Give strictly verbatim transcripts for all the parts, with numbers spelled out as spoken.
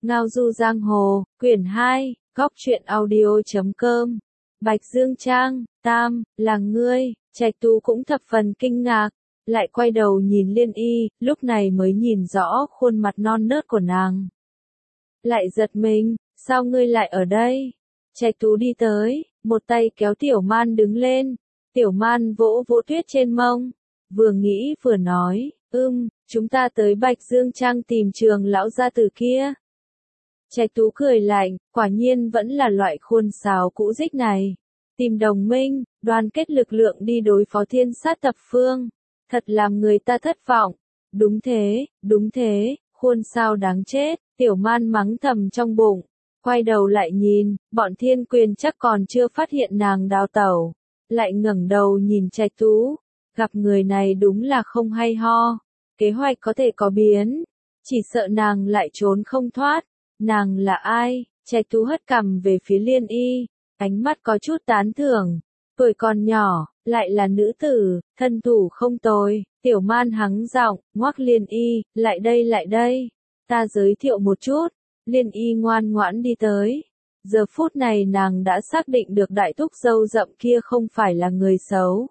Ngao du giang hồ, quyển hai, góc truyện audio chấm com. Bạch Dương Trang, Tam, là ngươi, Trạch Tú cũng thập phần kinh ngạc, lại quay đầu nhìn Liên Y, lúc này mới nhìn rõ khuôn mặt non nớt của nàng. Lại giật mình, sao ngươi lại ở đây? Trạch Tú đi tới, một tay kéo Tiểu Man đứng lên, Tiểu Man vỗ vỗ tuyết trên mông, vừa nghĩ vừa nói, ưm, chúng ta tới Bạch Dương Trang tìm Trường lão gia tử kia. Trạch Tú cười lạnh, quả nhiên vẫn là loại khuôn sáo cũ dích này. Tìm đồng minh, đoàn kết lực lượng đi đối phó thiên sát thập phương. Thật làm người ta thất vọng. Đúng thế, đúng thế, khuôn sao đáng chết, Tiểu Man mắng thầm trong bụng. Quay đầu lại nhìn, bọn thiên quyền chắc còn chưa phát hiện nàng đào tẩu. Lại ngẩng đầu nhìn Trạch Tú. Gặp người này đúng là không hay ho. Kế hoạch có thể có biến. Chỉ sợ nàng lại trốn không thoát. Nàng là ai? Trạch Tú hất cằm về phía Liên Y, ánh mắt có chút tán thưởng. Tuổi còn nhỏ, lại là nữ tử, thân thủ không tồi. Tiểu Man hắng giọng, ngoắc Liên Y, lại đây lại đây. Ta giới thiệu một chút. Liên Y ngoan ngoãn đi tới. Giờ phút này nàng đã xác định được đại thúc râu rậm kia không phải là người xấu.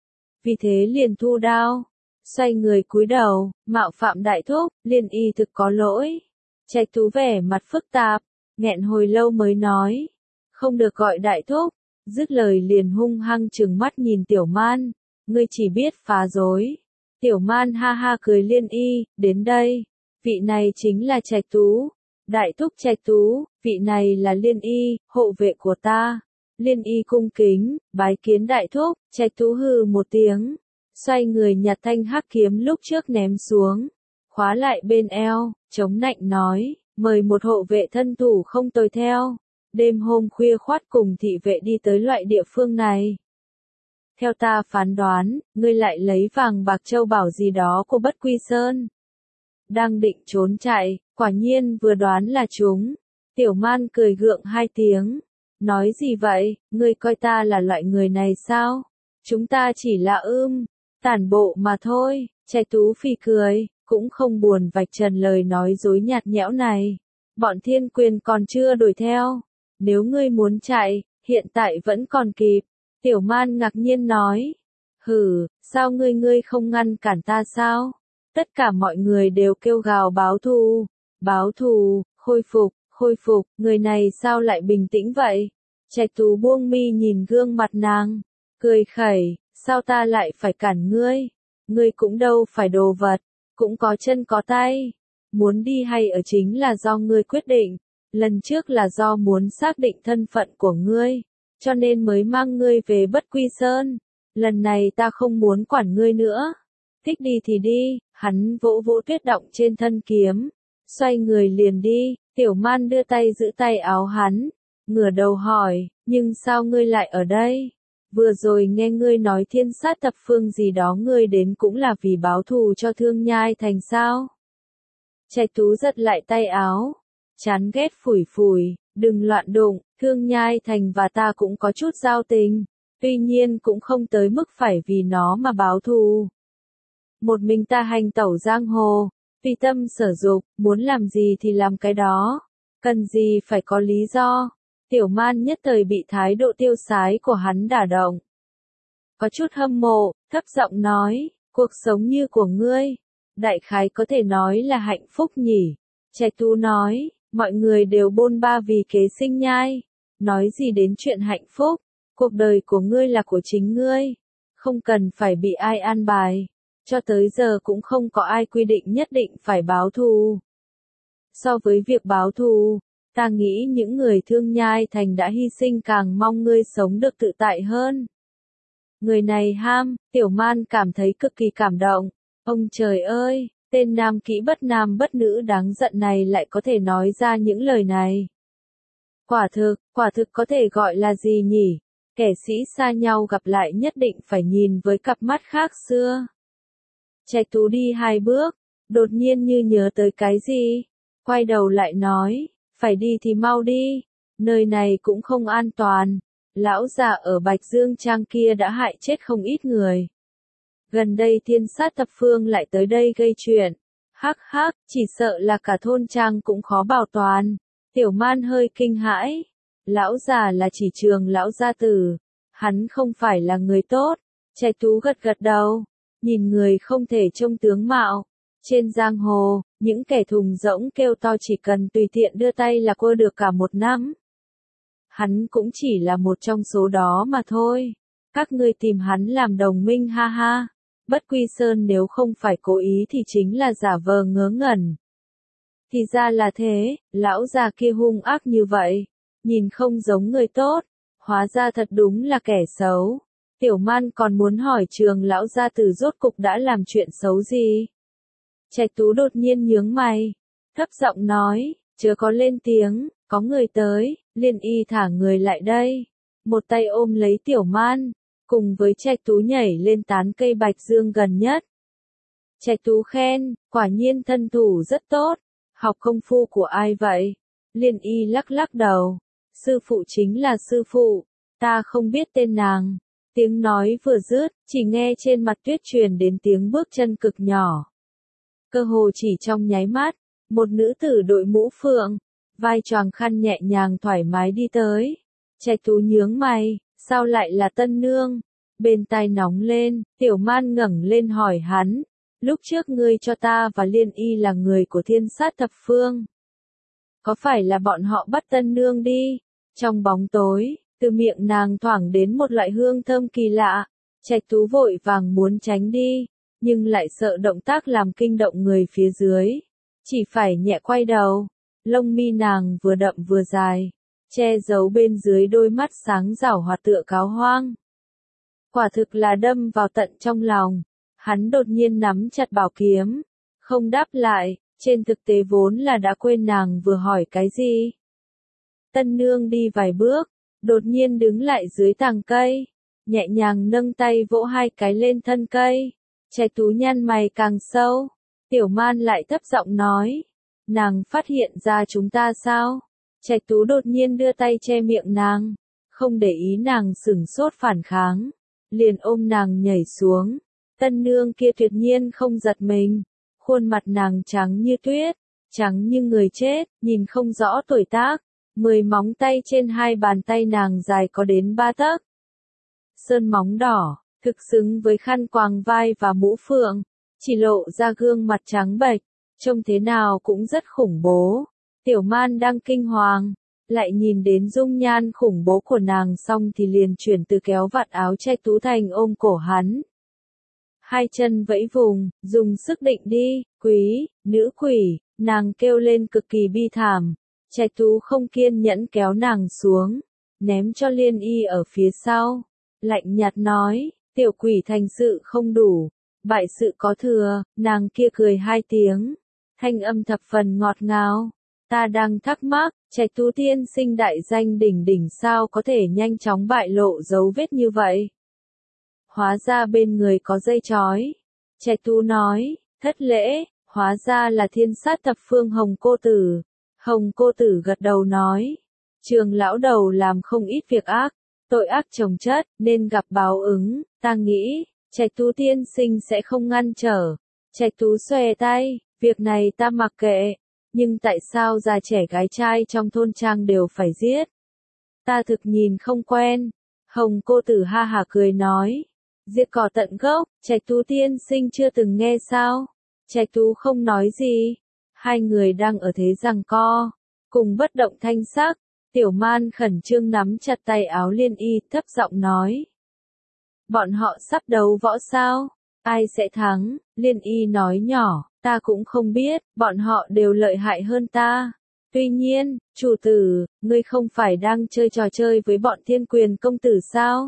Vì thế liền thu đao, xoay người cúi đầu, mạo phạm đại thúc, Liên Y thực có lỗi. Trạch Tú vẻ mặt phức tạp, nghẹn hồi lâu mới nói, không được gọi đại thúc, dứt lời liền hung hăng trừng mắt nhìn Tiểu Man, ngươi chỉ biết phá rối. Tiểu Man ha ha cười Liên Y, đến đây, vị này chính là Trạch Tú, đại thúc Trạch Tú, vị này là Liên Y, hộ vệ của ta. Liên Y cung kính, bái kiến đại thúc, Trạch Tú hừ một tiếng, xoay người nhặt thanh hắc kiếm lúc trước ném xuống. Khóa lại bên eo, chống nạnh nói, mời một hộ vệ thân thủ không tồi theo. Đêm hôm khuya khoắt cùng thị vệ đi tới loại địa phương này. Theo ta phán đoán, ngươi lại lấy vàng bạc châu bảo gì đó của Bất Quy Sơn. Đang định trốn chạy, quả nhiên vừa đoán là chúng. Tiểu Man cười gượng hai tiếng. Nói gì vậy, ngươi coi ta là loại người này sao? Chúng ta chỉ là ưm, tản bộ mà thôi. Trạch Tú phì cười. Cũng không buồn vạch trần lời nói dối nhạt nhẽo này. Bọn thiên quyền còn chưa đuổi theo. Nếu ngươi muốn chạy, hiện tại vẫn còn kịp. Tiểu Man ngạc nhiên nói. Hừ, sao ngươi ngươi không ngăn cản ta sao? Tất cả mọi người đều kêu gào báo thù. Báo thù, khôi phục, khôi phục, người này sao lại bình tĩnh vậy? Trạch Tú buông mi nhìn gương mặt nàng. Cười khẩy, sao ta lại phải cản ngươi? Ngươi cũng đâu phải đồ vật. Cũng có chân có tay, muốn đi hay ở chính là do ngươi quyết định, lần trước là do muốn xác định thân phận của ngươi, cho nên mới mang ngươi về Bất Quy Sơn, lần này ta không muốn quản ngươi nữa, thích đi thì đi, hắn vỗ vỗ tuyết động trên thân kiếm, xoay người liền đi, Tiểu Man đưa tay giữ tay áo hắn, ngửa đầu hỏi, nhưng sao ngươi lại ở đây? Vừa rồi nghe ngươi nói thiên sát thập phương gì đó ngươi đến cũng là vì báo thù cho Thương Nhai Thành sao? Trạch Tú giật lại tay áo, chán ghét phủi phủi, đừng loạn đụng, Thương Nhai Thành và ta cũng có chút giao tình, tuy nhiên cũng không tới mức phải vì nó mà báo thù. Một mình ta hành tẩu giang hồ, tùy tâm sở dục, muốn làm gì thì làm cái đó, cần gì phải có lý do. Tiểu Man nhất thời bị thái độ tiêu sái của hắn đả động. Có chút hâm mộ, thấp giọng nói, cuộc sống như của ngươi, đại khái có thể nói là hạnh phúc nhỉ. Trạch Tú nói, mọi người đều bôn ba vì kế sinh nhai, nói gì đến chuyện hạnh phúc, cuộc đời của ngươi là của chính ngươi, không cần phải bị ai an bài, cho tới giờ cũng không có ai quy định nhất định phải báo thù. So với việc báo thù, ta nghĩ những người Thương Nhai Thành đã hy sinh càng mong ngươi sống được tự tại hơn. Người này ham, Tiểu Man cảm thấy cực kỳ cảm động. Ông trời ơi, tên nam kỹ bất nam bất nữ đáng giận này lại có thể nói ra những lời này. Quả thực, quả thực có thể gọi là gì nhỉ? Kẻ sĩ xa nhau gặp lại nhất định phải nhìn với cặp mắt khác xưa. Trạch Tú đi hai bước, đột nhiên như nhớ tới cái gì, quay đầu lại nói. Phải đi thì mau đi, nơi này cũng không an toàn, lão già ở Bạch Dương Trang kia đã hại chết không ít người. Gần đây thiên sát thập phương lại tới đây gây chuyện, Hắc hắc, chỉ sợ là cả thôn trang cũng khó bảo toàn. Tiểu Man hơi kinh hãi. Lão già là chỉ Trường lão gia tử. Hắn không phải là người tốt. Trạch Tú gật gật đầu. Nhìn người không thể trông tướng mạo. Trên giang hồ, những kẻ thùng rỗng kêu to chỉ cần tùy tiện đưa tay là qua được cả một năm. Hắn cũng chỉ là một trong số đó mà thôi. Các ngươi tìm hắn làm đồng minh ha ha. Bất Quy Sơn nếu không phải cố ý thì chính là giả vờ ngớ ngẩn. Thì ra là thế, lão già kia hung ác như vậy. Nhìn không giống người tốt. Hóa ra thật đúng là kẻ xấu. Tiểu Man còn muốn hỏi Trường lão gia tử rốt cục đã làm chuyện xấu gì. Trạch Tú đột nhiên nhướng mày. Thấp giọng nói, chớ có lên tiếng, có người tới. Liên Y thả người lại đây. Một tay ôm lấy Tiểu Man. Cùng với Trạch Tú nhảy lên tán cây bạch dương gần nhất. Trạch Tú khen, quả nhiên thân thủ rất tốt. Học công phu của ai vậy? Liên Y lắc lắc đầu. Sư phụ chính là sư phụ. Ta không biết tên nàng. Tiếng nói vừa dứt, chỉ nghe trên mặt tuyết truyền đến tiếng bước chân cực nhỏ. Cơ hồ chỉ trong nháy mắt, một nữ tử đội mũ phượng, vai choàng khăn nhẹ nhàng thoải mái đi tới. Trạch Tú nhướng mày, sao lại là Tân Nương? Bên tai nóng lên, Tiểu Man ngẩng lên hỏi hắn, lúc trước ngươi cho ta và Liên Y là người của Thiên Sát Thập Phương. Có phải là bọn họ bắt Tân Nương đi? Trong bóng tối, từ miệng nàng thoảng đến một loại hương thơm kỳ lạ. Trạch Tú vội vàng muốn tránh đi, nhưng lại sợ động tác làm kinh động người phía dưới. Chỉ phải nhẹ quay đầu. Lông mi nàng vừa đậm vừa dài, che giấu bên dưới đôi mắt sáng giảo hoạt tựa cáo hoang. Quả thực là đâm vào tận trong lòng. Hắn đột nhiên nắm chặt bảo kiếm, không đáp lại, trên thực tế vốn là đã quên nàng vừa hỏi cái gì. Tân Nương đi vài bước, đột nhiên đứng lại dưới tàng cây, nhẹ nhàng nâng tay vỗ hai cái lên thân cây. Trạch Tú nhăn mày càng sâu. Tiểu Man lại thấp giọng nói, nàng phát hiện ra chúng ta sao? Trạch Tú đột nhiên đưa tay che miệng nàng, không để ý nàng sửng sốt phản kháng, liền ôm nàng nhảy xuống. Tân Nương kia tuyệt nhiên không giật mình, khuôn mặt nàng trắng như tuyết, trắng như người chết, nhìn không rõ tuổi tác. Mười móng tay trên hai bàn tay nàng dài có đến ba tấc. Sơn móng đỏ, thực xứng với khăn quàng vai và mũ phượng, chỉ lộ ra gương mặt trắng bệch, trông thế nào cũng rất khủng bố. Tiểu Man đang kinh hoàng, lại nhìn đến dung nhan khủng bố của nàng xong thì liền chuyển từ kéo vạt áo Trạch Tú thành ôm cổ hắn. Hai chân vẫy vùng, dùng sức định đi, quý, nữ quỷ, nàng kêu lên cực kỳ bi thảm. Trạch Tú không kiên nhẫn kéo nàng xuống, ném cho Liên Y ở phía sau, lạnh nhạt nói, tiểu quỷ thành sự không đủ, bại sự có thừa. Nàng kia cười hai tiếng, thanh âm thập phần ngọt ngào. Ta đang thắc mắc, Trạch Tú tiên sinh đại danh đỉnh đỉnh sao có thể nhanh chóng bại lộ dấu vết như vậy? Hóa ra bên người có dây chói. Trạch Tú nói, thất lễ, hóa ra là Thiên Sát Thập Phương Hồng cô tử. Hồng cô tử gật đầu nói, Trường lão đầu làm không ít việc ác, tội ác chồng chất, nên gặp báo ứng. Ta nghĩ, Trạch Tú tiên sinh sẽ không ngăn trở. Trạch Tú xòe tay, việc này ta mặc kệ, nhưng tại sao già trẻ gái trai trong thôn trang đều phải giết? Ta thực nhìn không quen. Hồng cô tử ha hả cười nói, giết cỏ tận gốc, Trạch Tú tiên sinh chưa từng nghe sao? Trạch Tú không nói gì. Hai người đang ở thế giằng co, cùng bất động thanh sắc. Tiểu Man khẩn trương nắm chặt tay áo Liên Y, thấp giọng nói, bọn họ sắp đấu võ sao? Ai sẽ thắng? Liên Y nói nhỏ, ta cũng không biết, bọn họ đều lợi hại hơn ta. Tuy nhiên, chủ tử, ngươi không phải đang chơi trò chơi với bọn Thiên Quyền công tử sao?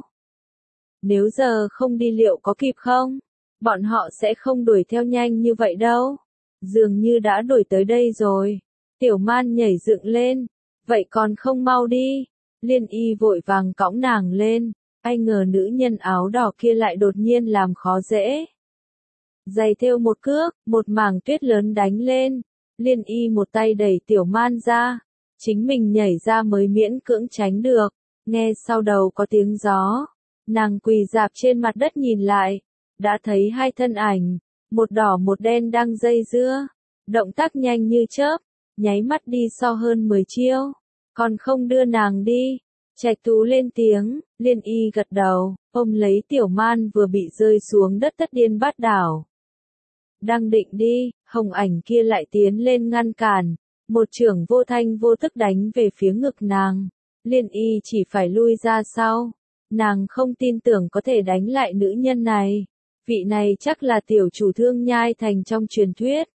Nếu giờ không đi liệu có kịp không? Bọn họ sẽ không đuổi theo nhanh như vậy đâu. Dường như đã đuổi tới đây rồi. Tiểu Man nhảy dựng lên. Vậy còn không mau đi. Liên Y vội vàng cõng nàng lên. Ai ngờ nữ nhân áo đỏ kia lại đột nhiên làm khó dễ. Giày thêu một cước, một mảng tuyết lớn đánh lên. Liên Y một tay đẩy Tiểu Man ra. Chính mình nhảy ra mới miễn cưỡng tránh được. Nghe sau đầu có tiếng gió. Nàng quỳ rạp trên mặt đất nhìn lại. Đã thấy hai thân ảnh. Một đỏ một đen đang dây dưa. Động tác nhanh như chớp, nháy mắt đi so hơn mười chiêu. Còn không đưa nàng đi. Trạch Tú lên tiếng, Liên Y gật đầu, ôm lấy Tiểu Man vừa bị rơi xuống đất thất điên bát đảo. Đang định đi, Hồng Ảnh kia lại tiến lên ngăn cản, một chưởng vô thanh vô tức đánh về phía ngực nàng. Liên Y chỉ phải lui ra sau. Nàng không tin tưởng có thể đánh lại nữ nhân này. Vị này chắc là tiểu chủ Thương Nhai Thành trong truyền thuyết.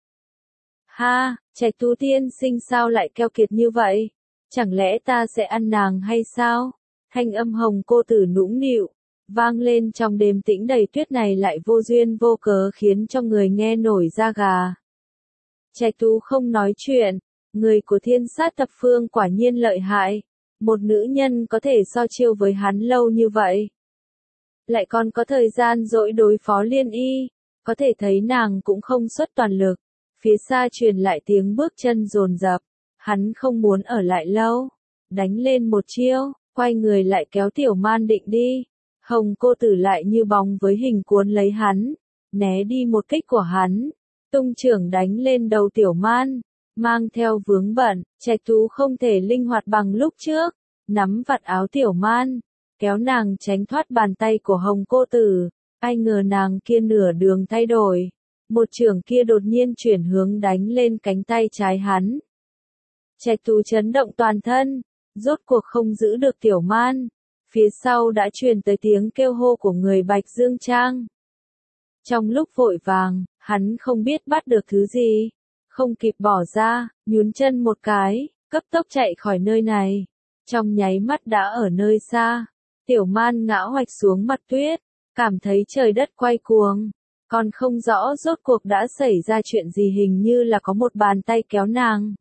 Ha, Trạch Tú tiên sinh sao lại keo kiệt như vậy? Chẳng lẽ ta sẽ ăn nàng hay sao? Thanh âm Hồng cô tử nũng nịu, vang lên trong đêm tĩnh đầy tuyết này lại vô duyên vô cớ khiến cho người nghe nổi da gà. Trạch Tú không nói chuyện, người của Thiên Sát Thập Phương quả nhiên lợi hại. Một nữ nhân có thể so chiêu với hắn lâu như vậy. Lại còn có thời gian dỗi đối phó Liên Y, có thể thấy nàng cũng không xuất toàn lực. Phía xa truyền lại tiếng bước chân dồn dập, hắn không muốn ở lại lâu. Đánh lên một chiêu, quay người lại kéo Tiểu Man định đi. Hồng cô tử lại như bóng với hình cuốn lấy hắn, né đi một kích của hắn, tung chưởng đánh lên đầu Tiểu Man. Mang theo vướng bận, Trạch Tú không thể linh hoạt bằng lúc trước, nắm vạt áo Tiểu Man, kéo nàng tránh thoát bàn tay của Hồng cô tử. Ai ngờ nàng kia nửa đường thay đổi, một chưởng kia đột nhiên chuyển hướng đánh lên cánh tay trái hắn. Trạch Tú chấn động toàn thân, rốt cuộc không giữ được Tiểu Man. Phía sau đã truyền tới tiếng kêu hô của người Bạch Dương Trang. Trong lúc vội vàng, hắn không biết bắt được thứ gì, không kịp bỏ ra, nhún chân một cái, cấp tốc chạy khỏi nơi này. Trong nháy mắt đã ở nơi xa, Tiểu Man ngã hoạch xuống mặt tuyết, cảm thấy trời đất quay cuồng, còn không rõ rốt cuộc đã xảy ra chuyện gì, hình như là có một bàn tay kéo nàng.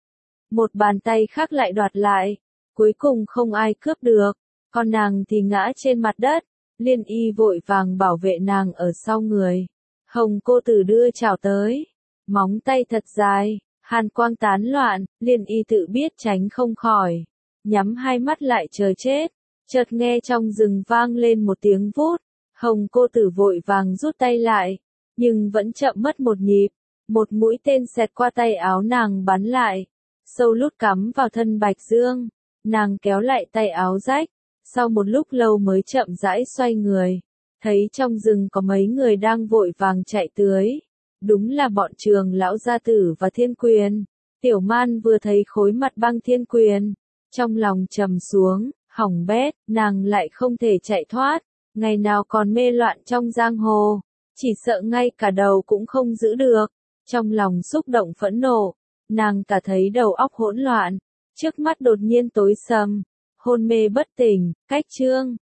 Một bàn tay khác lại đoạt lại, cuối cùng không ai cướp được, còn nàng thì ngã trên mặt đất. Liên Y vội vàng bảo vệ nàng ở sau người. Hồng cô tử đưa chảo tới, móng tay thật dài, hàn quang tán loạn, Liên Y tự biết tránh không khỏi, nhắm hai mắt lại chờ chết. Chợt nghe trong rừng vang lên một tiếng vút, Hồng cô tử vội vàng rút tay lại, nhưng vẫn chậm mất một nhịp, một mũi tên xẹt qua tay áo nàng bắn lại, sâu lút cắm vào thân Bạch Dương. Nàng kéo lại tay áo rách, sau một lúc lâu mới chậm rãi xoay người, thấy trong rừng có mấy người đang vội vàng chạy tới. Đúng là bọn Trường lão gia tử và Thiên Quyền. Tiểu Man vừa thấy khối mặt băng Thiên Quyền, trong lòng trầm xuống, hỏng bét, nàng lại không thể chạy thoát, ngày nào còn mê loạn trong giang hồ, chỉ sợ ngay cả đầu cũng không giữ được. Trong lòng xúc động phẫn nộ, nàng cả thấy đầu óc hỗn loạn, trước mắt đột nhiên tối sầm, hôn mê bất tỉnh. Cách chương